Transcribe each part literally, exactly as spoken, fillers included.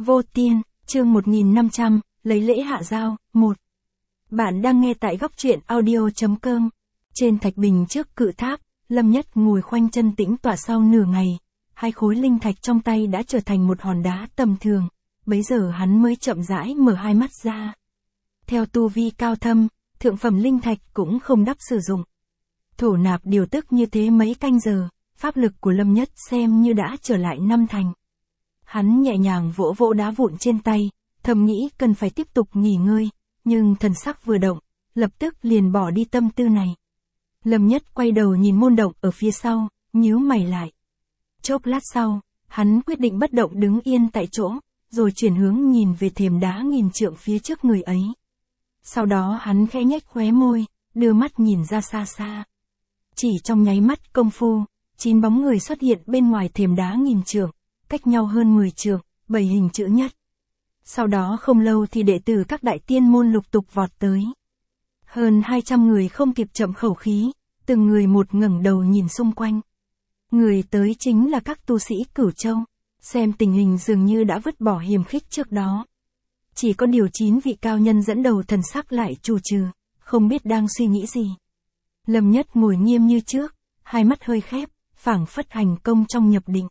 Vô Tiên, chương một nghìn năm trăm, lấy lễ hạ giao, một. Bạn đang nghe tại góc truyện audio.com. Trên thạch bình trước cự tháp, Lâm Nhất ngồi khoanh chân tĩnh tọa sau nửa ngày. Hai khối linh thạch trong tay đã trở thành một hòn đá tầm thường. Bấy giờ hắn mới chậm rãi mở hai mắt ra. Theo tu vi cao thâm, thượng phẩm linh thạch cũng không đắp sử dụng. Thổ nạp điều tức như thế mấy canh giờ, pháp lực của Lâm Nhất xem như đã trở lại năm thành. Hắn nhẹ nhàng vỗ vỗ đá vụn trên tay, thầm nghĩ cần phải tiếp tục nghỉ ngơi, nhưng thần sắc vừa động, lập tức liền bỏ đi tâm tư này. Lâm Nhất quay đầu nhìn môn động ở phía sau, nhíu mày lại. Chốc lát sau, hắn quyết định bất động đứng yên tại chỗ, rồi chuyển hướng nhìn về thềm đá nghìn trượng phía trước người ấy. Sau đó hắn khẽ nhếch khóe môi, đưa mắt nhìn ra xa xa. Chỉ trong nháy mắt công phu, chín bóng người xuất hiện bên ngoài thềm đá nghìn trượng, cách nhau hơn mười trượng, bảy hình chữ nhất. Sau đó không lâu thì đệ tử các đại tiên môn lục tục vọt tới. Hơn hai trăm người không kịp chậm khẩu khí, từng người một ngẩng đầu nhìn xung quanh. Người tới chính là các tu sĩ Cửu Châu, xem tình hình dường như đã vứt bỏ hiềm khích trước đó. Chỉ có điều chín vị cao nhân dẫn đầu thần sắc lại trù trừ, không biết đang suy nghĩ gì. Lâm Nhất ngồi nghiêm như trước, hai mắt hơi khép, phảng phất hành công trong nhập định.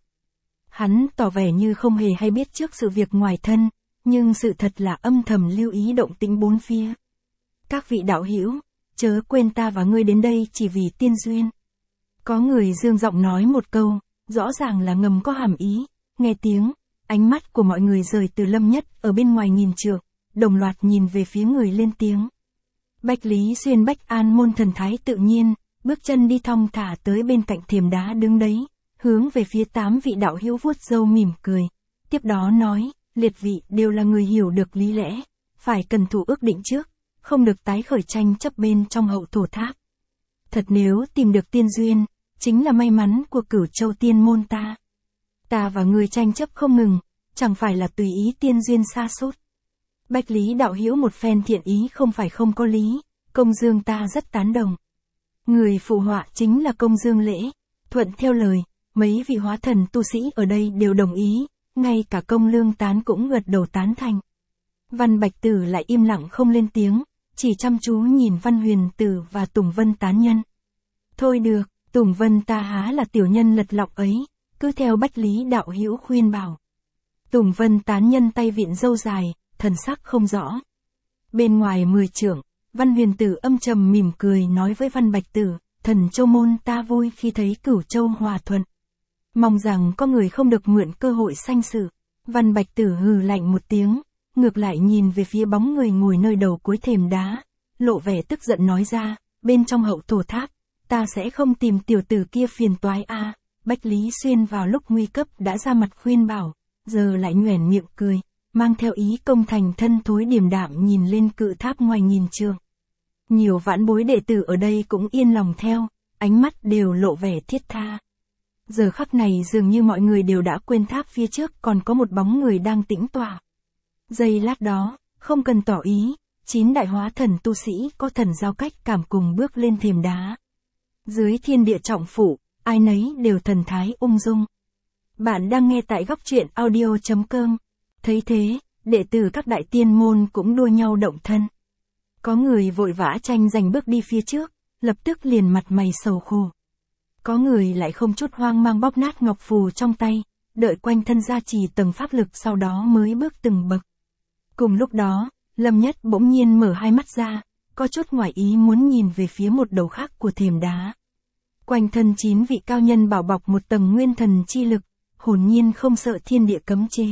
Hắn tỏ vẻ như không hề hay biết trước sự việc ngoài thân, nhưng sự thật là âm thầm lưu ý động tĩnh bốn phía. Các vị đạo hữu, chớ quên ta và ngươi đến đây chỉ vì tiên duyên. Có người dương giọng nói một câu, rõ ràng là ngầm có hàm ý, nghe tiếng, ánh mắt của mọi người rời từ Lâm Nhất ở bên ngoài nghìn trượng, đồng loạt nhìn về phía người lên tiếng. Bách Lý Xuyên Bách An môn thần thái tự nhiên, bước chân đi thong thả tới bên cạnh thềm đá đứng đấy, hướng về phía tám vị đạo hữu vuốt râu mỉm cười, tiếp đó nói, liệt vị đều là người hiểu được lý lẽ, phải cần thủ ước định trước, không được tái khởi tranh chấp bên trong hậu thổ tháp. Thật nếu tìm được tiên duyên, chính là may mắn của Cửu Châu tiên môn ta. Ta và người tranh chấp không ngừng, chẳng phải là tùy ý tiên duyên sa sút. Bách Lý đạo hữu một phen thiện ý không phải không có lý, Công Dương ta rất tán đồng. Người phụ họa chính là Công Dương Lễ, thuận theo lời, mấy vị hóa thần tu sĩ ở đây đều đồng ý, ngay cả Công Lương Tán cũng gật đầu tán thành. Văn Bạch Tử lại im lặng không lên tiếng, chỉ chăm chú nhìn Văn Huyền Tử và Tùng Vân Tán nhân. Thôi được, Tùng Vân ta há là tiểu nhân lật lọng ấy, cứ theo Bách Lý đạo hữu khuyên bảo. Tùng Vân Tán nhân tay vịn râu dài, thần sắc không rõ. Bên ngoài mười trượng, Văn Huyền Tử âm trầm mỉm cười nói với Văn Bạch Tử, thần Châu môn ta vui khi thấy Cửu Châu hòa thuận. Mong rằng có người không được mượn cơ hội sanh sự. Văn Bạch Tử hừ lạnh một tiếng, ngược lại nhìn về phía bóng người ngồi nơi đầu cuối thềm đá, lộ vẻ tức giận nói ra, bên trong hậu thổ tháp, ta sẽ không tìm tiểu tử kia phiền toái a. À. Bách Lý Xuyên vào lúc nguy cấp đã ra mặt khuyên bảo, giờ lại nhoẻn miệng cười, mang theo ý công thành thân thối điềm đạm nhìn lên cự tháp ngoài nghìn trượng. Nhiều vãn bối đệ tử ở đây cũng yên lòng theo, ánh mắt đều lộ vẻ thiết tha. Giờ khắc này dường như mọi người đều đã quên tháp phía trước còn có một bóng người đang tĩnh tọa. Giây lát đó, không cần tỏ ý, chín đại hóa thần tu sĩ có thần giao cách cảm cùng bước lên thềm đá. Dưới thiên địa trọng phủ, ai nấy đều thần thái ung dung. Bạn đang nghe tại góc truyện audio.com. Thấy thế, đệ tử các đại tiên môn cũng đua nhau động thân. Có người vội vã tranh giành bước đi phía trước, lập tức liền mặt mày sầu khổ. Có người lại không chút hoang mang bóp nát ngọc phù trong tay, đợi quanh thân gia trì tầng pháp lực sau đó mới bước từng bậc. Cùng lúc đó, Lâm Nhất bỗng nhiên mở hai mắt ra, có chút ngoài ý muốn nhìn về phía một đầu khác của thềm đá. Quanh thân chín vị cao nhân bảo bọc một tầng nguyên thần chi lực, hồn nhiên không sợ thiên địa cấm chế.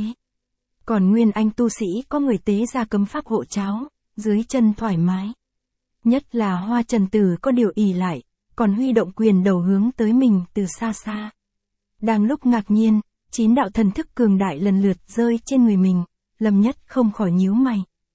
Còn nguyên anh tu sĩ có người tế ra cấm pháp hộ cháo, dưới chân thoải mái. Nhất là Hoa Trần Tử có điều ỷ lại, còn huy động quyền đầu hướng tới mình từ xa xa. Đang lúc ngạc nhiên, chín đạo thần thức cường đại lần lượt rơi trên người mình, Lâm Nhất không khỏi nhíu mày.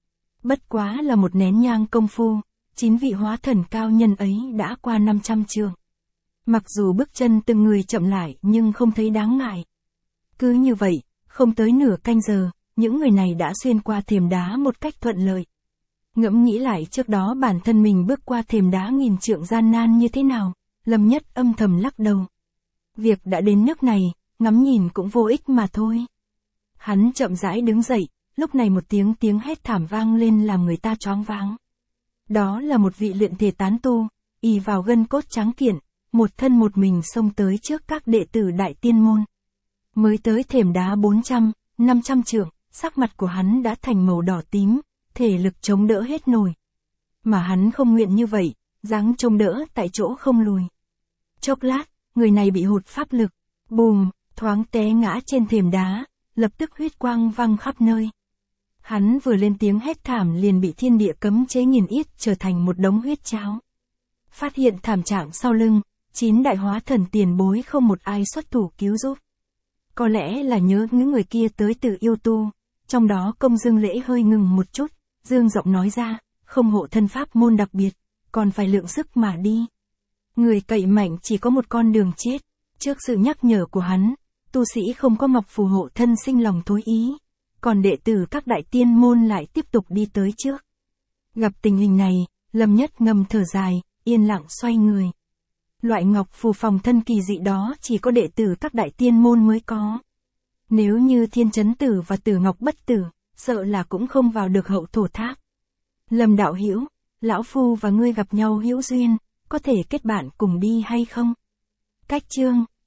Bất quá là một nén nhang công phu, chín vị hóa thần cao nhân ấy đã qua năm trăm trượng. Mặc dù bước chân từng người chậm lại nhưng không thấy đáng ngại. Cứ như vậy, không tới nửa canh giờ, những người này đã xuyên qua thềm đá một cách thuận lợi. Ngẫm nghĩ lại trước đó bản thân mình bước qua thềm đá nghìn trượng gian nan như thế nào, Lâm Nhất âm thầm lắc đầu. Việc đã đến nước này, ngắm nhìn cũng vô ích mà thôi. Hắn chậm rãi đứng dậy, lúc này một tiếng tiếng hét thảm vang lên làm người ta choáng váng. Đó là một vị luyện thể tán tu, ỷ vào gân cốt trắng kiện, một thân một mình xông tới trước các đệ tử Đại Tiên Môn. Mới tới thềm đá bốn trăm, năm trăm trượng, sắc mặt của hắn đã thành màu đỏ tím, thể lực chống đỡ hết nổi. Mà hắn không nguyện như vậy, dáng chống đỡ tại chỗ không lùi. Chốc lát, người này bị hụt pháp lực, bùm, thoáng té ngã trên thềm đá, lập tức huyết quang văng khắp nơi. Hắn vừa lên tiếng hét thảm liền bị thiên địa cấm chế nghìn yết trở thành một đống huyết cháo. Phát hiện thảm trạng sau lưng, chín đại hóa thần tiền bối không một ai xuất thủ cứu giúp. Có lẽ là nhớ những người kia tới từ yêu tu, trong đó Công Dương Lễ hơi ngừng một chút, dương giọng nói ra, không hộ thân pháp môn đặc biệt, còn phải lượng sức mà đi. Người cậy mạnh chỉ có một con đường chết, trước sự nhắc nhở của hắn, tu sĩ không có mọc phù hộ thân sinh lòng thối ý, còn đệ tử các đại tiên môn lại tiếp tục đi tới trước. Gặp tình hình này, Lâm Nhất ngầm thở dài, yên lặng xoay người. Loại ngọc phù phòng thân kỳ dị đó chỉ có đệ tử các đại tiên môn mới có. Nếu như Thiên Chấn Tử và Tử Ngọc Bất Tử, sợ là cũng không vào được Hậu Thổ Tháp. Lâm đạo hữu, lão phu và ngươi gặp nhau hữu duyên, có thể kết bạn cùng đi hay không? Cách chương